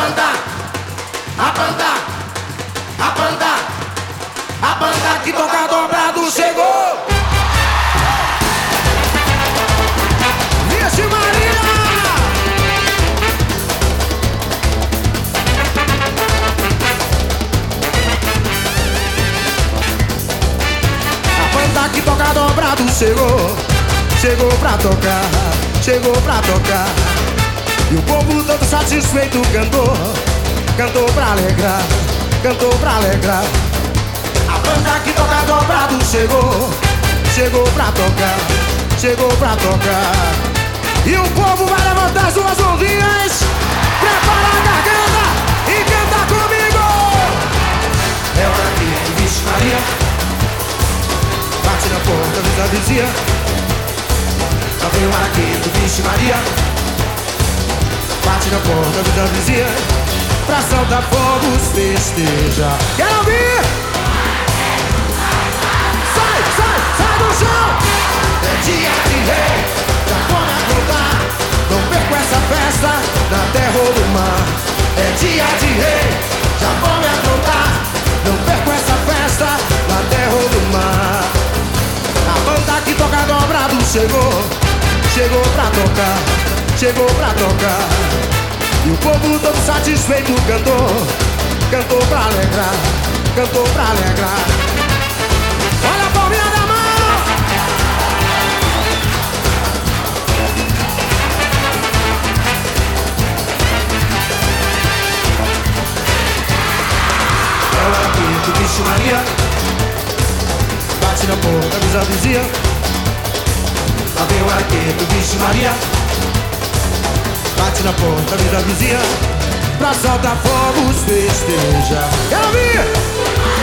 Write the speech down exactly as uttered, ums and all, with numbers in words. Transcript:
banda, a banda, a banda, a banda que toca dobrado chegou. Vixe Maria! A banda que toca dobrado chegou. Chegou pra tocar, chegou pra tocar. E o povo todo satisfeito cantou, cantou pra alegrar, cantou pra alegrar. A banda que toca dobrado chegou, chegou pra tocar, chegou pra tocar. E o povo vai levantar suas mãozinhas, prepara a garganta e canta comigo. É hora que Vixe Maria bate na porta da vizinha. Lá vem o araqueto, Vixe Maria bate na porta da vizinha pra soltar fogos, festeja. Quero ouvir! Sai, sai, sai do chão! É dia de rei, já come a contar. Não perco essa festa na terra ou no mar. É dia de rei, já come a contar. Não perco essa festa na terra ou no mar. A banda que toca dobrado chegou, chegou pra tocar, chegou pra tocar. E o povo todo satisfeito cantou, cantou pra alegrar, cantou pra alegrar. Olha a palminha da mão! É o araqueto, Vixe Maria bate na porta, avisa a vizinha. Lá vem o araqueto, Vixe Maria bate na porta, avisa a vizinha pra soltar fogos, festeja. Quero ouvir!